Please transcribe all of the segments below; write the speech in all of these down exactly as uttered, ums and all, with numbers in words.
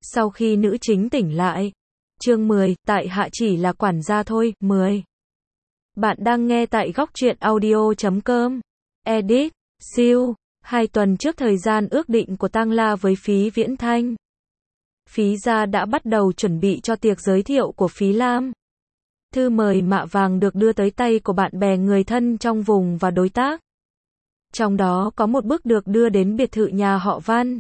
Sau khi nữ chính tỉnh lại. Chương mười, tại hạ chỉ là quản gia thôi. mười. Bạn đang nghe tại góc truyện audio chấm com. Edit, siêu. Hai tuần trước thời gian ước định của Tang La với Phí Viễn Thanh, Phí gia đã bắt đầu chuẩn bị cho tiệc giới thiệu của Phí Lam. Thư mời mạ vàng được đưa tới tay của bạn bè người thân trong vùng và đối tác. Trong đó có một bức được đưa đến biệt thự nhà họ Văn.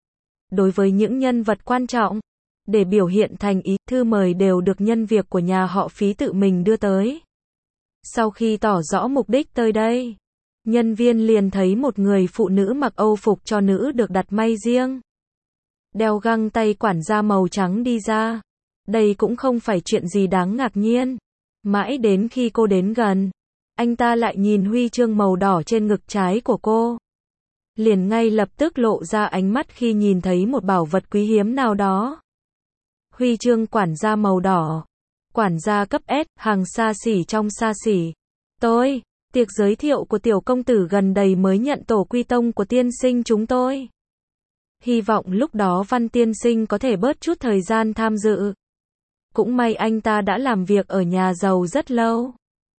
Đối với những nhân vật quan trọng, để biểu hiện thành ý, thư mời đều được nhân việc của nhà họ Phí tự mình đưa tới. Sau khi tỏ rõ mục đích tới đây, nhân viên liền thấy một người phụ nữ mặc âu phục cho nữ được đặt may riêng, đeo găng tay quản gia màu trắng đi ra. Đây cũng không phải chuyện gì đáng ngạc nhiên. Mãi đến khi cô đến gần, anh ta lại nhìn huy chương màu đỏ trên ngực trái của cô. Liền ngay lập tức lộ ra ánh mắt khi nhìn thấy một bảo vật quý hiếm nào đó. Huy chương quản gia màu đỏ. Quản gia cấp S, hàng xa xỉ trong xa xỉ. Tôi, tiệc giới thiệu của tiểu công tử gần đây mới nhận tổ quy tông của tiên sinh chúng tôi. Hy vọng lúc đó Văn tiên sinh có thể bớt chút thời gian tham dự. Cũng may anh ta đã làm việc ở nhà giàu rất lâu.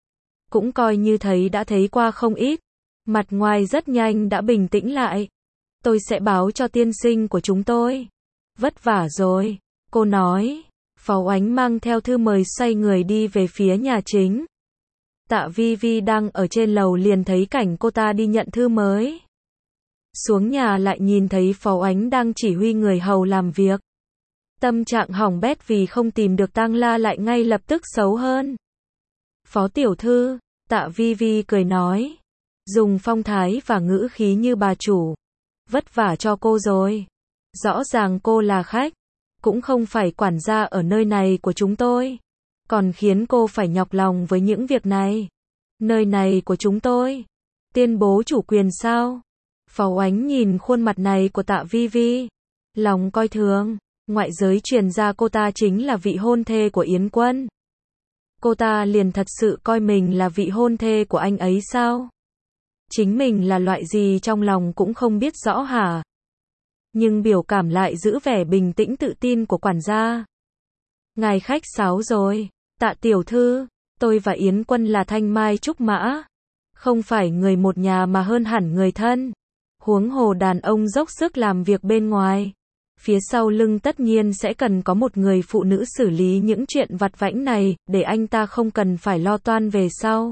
Cũng coi như thấy đã thấy qua không ít. Mặt ngoài rất nhanh đã bình tĩnh lại. Tôi sẽ báo cho tiên sinh của chúng tôi. Vất vả rồi, cô nói. Phó Oánh mang theo thư mời xoay người đi về phía nhà chính. Tạ Vi Vi đang ở trên lầu liền thấy cảnh cô ta đi nhận thư mới. Xuống nhà lại nhìn thấy Phó Oánh đang chỉ huy người hầu làm việc. Tâm trạng hỏng bét vì không tìm được Tang La lại ngay lập tức xấu hơn. Phó tiểu thư, Tạ Vi Vi cười nói. Dùng phong thái và ngữ khí như bà chủ. Vất vả cho cô rồi. Rõ ràng cô là khách, cũng không phải quản gia ở nơi này của chúng tôi. Còn khiến cô phải nhọc lòng với những việc này. Nơi này của chúng tôi. Tuyên bố chủ quyền sao? Phó Oánh nhìn khuôn mặt này của Tạ Vi Vi. Lòng coi thường. Ngoại giới truyền ra cô ta chính là vị hôn thê của Yến Quân. Cô ta liền thật sự coi mình là vị hôn thê của anh ấy sao? Chính mình là loại gì trong lòng cũng không biết rõ hả? Nhưng biểu cảm lại giữ vẻ bình tĩnh tự tin của quản gia. Ngài khách sáo rồi, Tạ tiểu thư, tôi và Yến Quân là thanh mai trúc mã. Không phải người một nhà mà hơn hẳn người thân. Huống hồ đàn ông dốc sức làm việc bên ngoài. Phía sau lưng tất nhiên sẽ cần có một người phụ nữ xử lý những chuyện vặt vãnh này, để anh ta không cần phải lo toan về sau.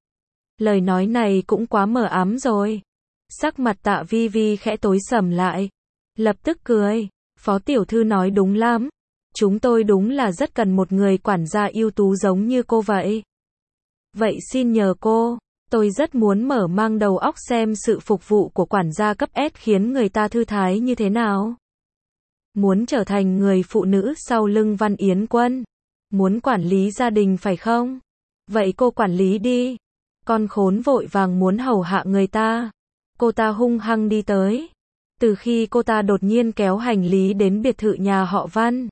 Lời nói này cũng quá mờ ám rồi. Sắc mặt Tạ Vi Vi khẽ tối sầm lại. Lập tức cười. Phó tiểu thư nói đúng lắm. Chúng tôi đúng là rất cần một người quản gia ưu tú giống như cô vậy. Vậy xin nhờ cô, tôi rất muốn mở mang đầu óc xem sự phục vụ của quản gia cấp S khiến người ta thư thái như thế nào. Muốn trở thành người phụ nữ sau lưng Văn Yến Quân. Muốn quản lý gia đình phải không? Vậy cô quản lý đi. Con khốn vội vàng muốn hầu hạ người ta. Cô ta hung hăng đi tới. Từ khi cô ta đột nhiên kéo hành lý đến biệt thự nhà họ Văn.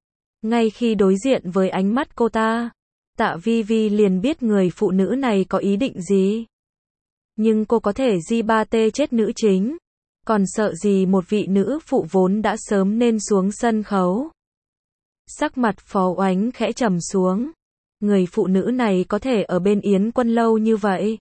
Ngay khi đối diện với ánh mắt cô ta, Tạ Vi Vi liền biết người phụ nữ này có ý định gì. Nhưng cô có thể di ba tê chết nữ chính. Còn sợ gì một vị nữ phụ vốn đã sớm nên xuống sân khấu. Sắc mặt Phó Oánh khẽ trầm xuống. Người phụ nữ này có thể ở bên Yến Quân lâu như vậy.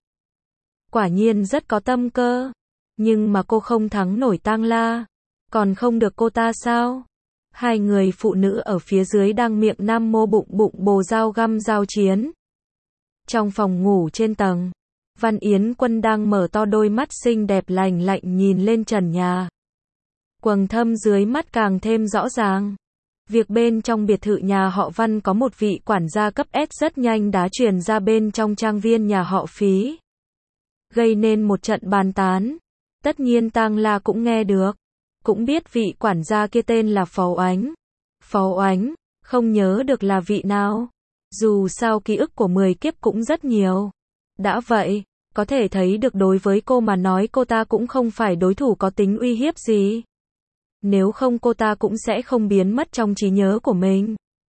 Quả nhiên rất có tâm cơ. Nhưng mà cô không thắng nổi Tang La. Còn không được cô ta sao? Hai người phụ nữ ở phía dưới đang miệng nam mô bụng bụng bồ dao găm giao chiến. Trong phòng ngủ trên tầng, Văn Yến Quân đang mở to đôi mắt xinh đẹp lành lạnh nhìn lên trần nhà. Quầng thâm dưới mắt càng thêm rõ ràng. Việc bên trong biệt thự nhà họ Văn có một vị quản gia cấp S rất nhanh đã truyền ra bên trong trang viên nhà họ Phí. Gây nên một trận bàn tán. Tất nhiên Tang La cũng nghe được. Cũng biết vị quản gia kia tên là Phó Oánh. Phó Oánh, không nhớ được là vị nào. Dù sao ký ức của mười kiếp cũng rất nhiều. Đã vậy, có thể thấy được đối với cô mà nói cô ta cũng không phải đối thủ có tính uy hiếp gì. Nếu không cô ta cũng sẽ không biến mất trong trí nhớ của mình.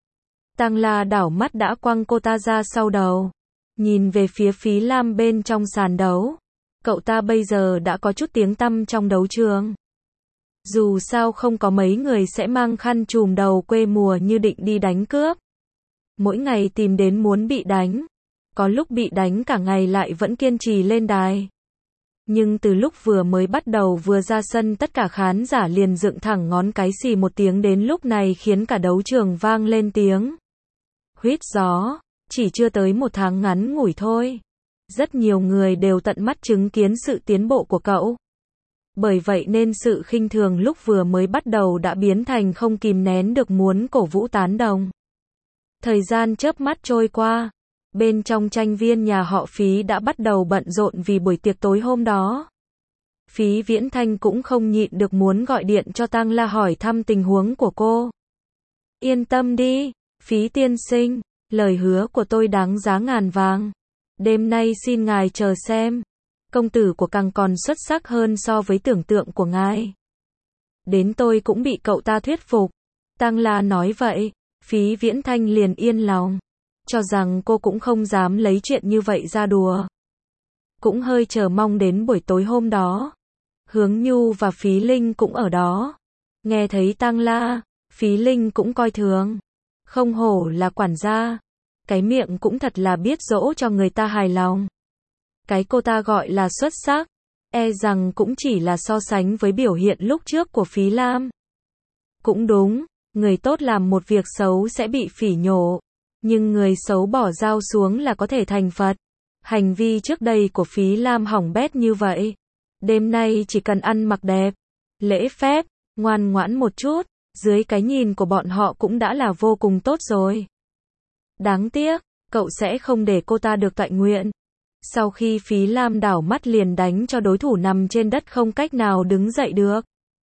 Tang La đảo mắt đã quăng cô ta ra sau đầu. Nhìn về phía Phí Lam bên trong sàn đấu. Cậu ta bây giờ đã có chút tiếng tăm trong đấu trường. Dù sao không có mấy người sẽ mang khăn trùm đầu quê mùa như định đi đánh cướp. Mỗi ngày tìm đến muốn bị đánh. Có lúc bị đánh cả ngày lại vẫn kiên trì lên đài. Nhưng từ lúc vừa mới bắt đầu vừa ra sân tất cả khán giả liền dựng thẳng ngón cái xì một tiếng đến lúc này khiến cả đấu trường vang lên tiếng huýt gió. Chỉ chưa tới một tháng ngắn ngủi thôi. Rất nhiều người đều tận mắt chứng kiến sự tiến bộ của cậu. Bởi vậy nên sự khinh thường lúc vừa mới bắt đầu đã biến thành không kìm nén được muốn cổ vũ tán đồng. Thời gian chớp mắt trôi qua. Bên trong tranh viên nhà họ Phí đã bắt đầu bận rộn vì buổi tiệc tối hôm đó. Phí Viễn Thanh cũng không nhịn được muốn gọi điện cho Tang La hỏi thăm tình huống của cô. Yên tâm đi, Phí tiên sinh, lời hứa của tôi đáng giá ngàn vàng. Đêm nay xin ngài chờ xem. Công tử của càng còn xuất sắc hơn so với tưởng tượng của ngài. Đến tôi cũng bị cậu ta thuyết phục. Tang La nói vậy, Phí Viễn Thanh liền yên lòng. Cho rằng cô cũng không dám lấy chuyện như vậy ra đùa. Cũng hơi chờ mong đến buổi tối hôm đó. Hướng Nhu và Phí Linh cũng ở đó. Nghe thấy Tang La, Phí Linh cũng coi thường. Không hổ là quản gia. Cái miệng cũng thật là biết dỗ cho người ta hài lòng. Cái cô ta gọi là xuất sắc. E rằng cũng chỉ là so sánh với biểu hiện lúc trước của Phí Lam. Cũng đúng, người tốt làm một việc xấu sẽ bị phỉ nhổ. Nhưng người xấu bỏ dao xuống là có thể thành Phật. Hành vi trước đây của Phí Lam hỏng bét như vậy. Đêm nay chỉ cần ăn mặc đẹp, lễ phép, ngoan ngoãn một chút, dưới cái nhìn của bọn họ cũng đã là vô cùng tốt rồi. Đáng tiếc, cậu sẽ không để cô ta được toại nguyện. Sau khi Phí Lam đảo mắt liền đánh cho đối thủ nằm trên đất không cách nào đứng dậy được.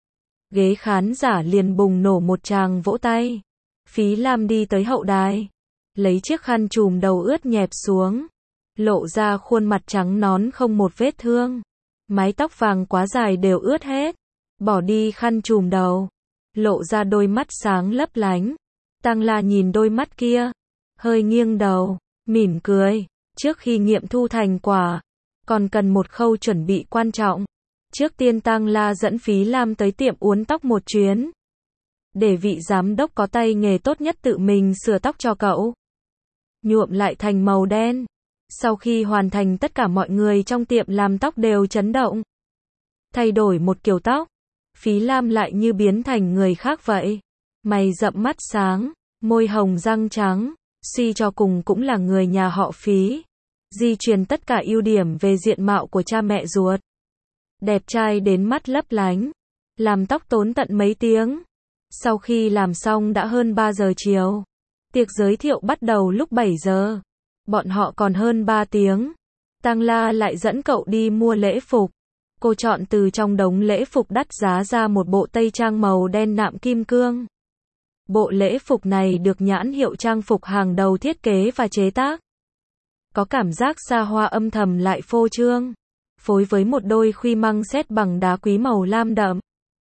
Ghế khán giả liền bùng nổ một tràng vỗ tay. Phí Lam đi tới hậu đài. Lấy chiếc khăn trùm đầu ướt nhẹp xuống. Lộ ra khuôn mặt trắng nón không một vết thương. Mái tóc vàng quá dài đều ướt hết. Bỏ đi khăn trùm đầu. Lộ ra đôi mắt sáng lấp lánh. Tang La nhìn đôi mắt kia. Hơi nghiêng đầu. Mỉm cười. Trước khi nghiệm thu thành quả. Còn cần một khâu chuẩn bị quan trọng. Trước tiên Tang La dẫn Phí Lam tới tiệm uốn tóc một chuyến. Để vị giám đốc có tay nghề tốt nhất tự mình sửa tóc cho cậu. Nhuộm lại thành màu đen. Sau khi hoàn thành tất cả mọi người trong tiệm làm tóc đều chấn động. Thay đổi một kiểu tóc. Phí Lam lại như biến thành người khác vậy. Mày rậm mắt sáng, môi hồng răng trắng. Suy cho cùng cũng là người nhà họ Phí. Di truyền tất cả ưu điểm về diện mạo của cha mẹ ruột. Đẹp trai đến mắt lấp lánh. Làm tóc tốn tận mấy tiếng. Sau khi làm xong đã hơn ba giờ chiều. Tiệc giới thiệu bắt đầu lúc bảy giờ. Bọn họ còn hơn ba tiếng. Tang La lại dẫn cậu đi mua lễ phục. Cô chọn từ trong đống lễ phục đắt giá ra một bộ tây trang màu đen nạm kim cương. Bộ lễ phục này được nhãn hiệu trang phục hàng đầu thiết kế và chế tác. Có cảm giác xa hoa âm thầm lại phô trương. Phối với một đôi khuy măng xét bằng đá quý màu lam đậm.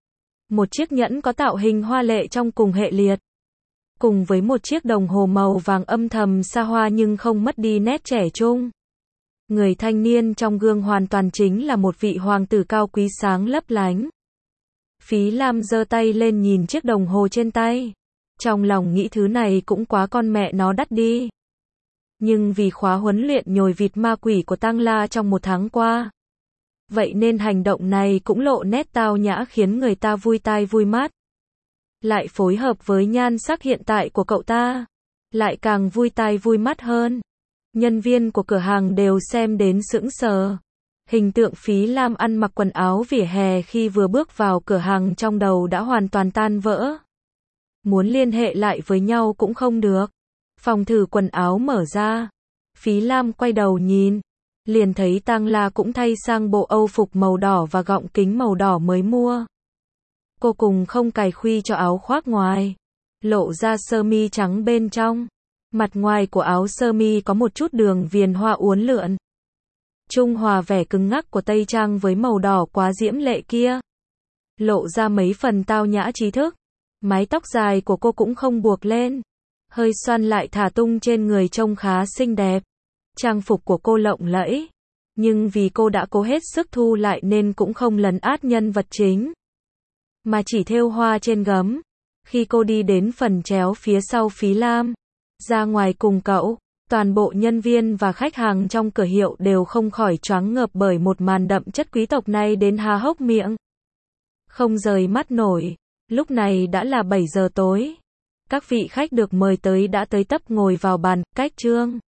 Một chiếc nhẫn có tạo hình hoa lệ trong cùng hệ liệt. Cùng với một chiếc đồng hồ màu vàng âm thầm xa hoa nhưng không mất đi nét trẻ trung. Người thanh niên trong gương hoàn toàn chính là một vị hoàng tử cao quý sáng lấp lánh. Phí Lam giơ tay lên nhìn chiếc đồng hồ trên tay. Trong lòng nghĩ thứ này cũng quá con mẹ nó đắt đi. Nhưng vì khóa huấn luyện nhồi vịt ma quỷ của Tang La trong một tháng qua. Vậy nên hành động này cũng lộ nét tao nhã khiến người ta vui tai vui mắt. Lại phối hợp với nhan sắc hiện tại của cậu ta. Lại càng vui tai vui mắt hơn. Nhân viên của cửa hàng đều xem đến sững sờ. Hình tượng Phí Lam ăn mặc quần áo vỉa hè khi vừa bước vào cửa hàng trong đầu đã hoàn toàn tan vỡ. Muốn liên hệ lại với nhau cũng không được. Phòng thử quần áo mở ra. Phí Lam quay đầu nhìn. Liền thấy Tang La cũng thay sang bộ âu phục màu đỏ và gọng kính màu đỏ mới mua. Cô cùng không cài khuy cho áo khoác ngoài. Lộ ra sơ mi trắng bên trong. Mặt ngoài của áo sơ mi có một chút đường viền hoa uốn lượn. Trung hòa vẻ cứng ngắc của tây trang với màu đỏ quá diễm lệ kia. Lộ ra mấy phần tao nhã trí thức. Mái tóc dài của cô cũng không buộc lên. Hơi xoăn lại thả tung trên người trông khá xinh đẹp. Trang phục của cô lộng lẫy. Nhưng vì cô đã cố hết sức thu lại nên cũng không lấn át nhân vật chính. mà chỉ thêu hoa trên gấm. Khi cô đi đến phần chéo phía sau Phí Lam, ra ngoài cùng cậu, toàn bộ nhân viên và khách hàng trong cửa hiệu đều không khỏi choáng ngợp bởi một màn đậm chất quý tộc này đến há hốc miệng. Không rời mắt nổi. Lúc này đã là bảy giờ tối. Các vị khách được mời tới đã tới tấp ngồi vào bàn, cách Trương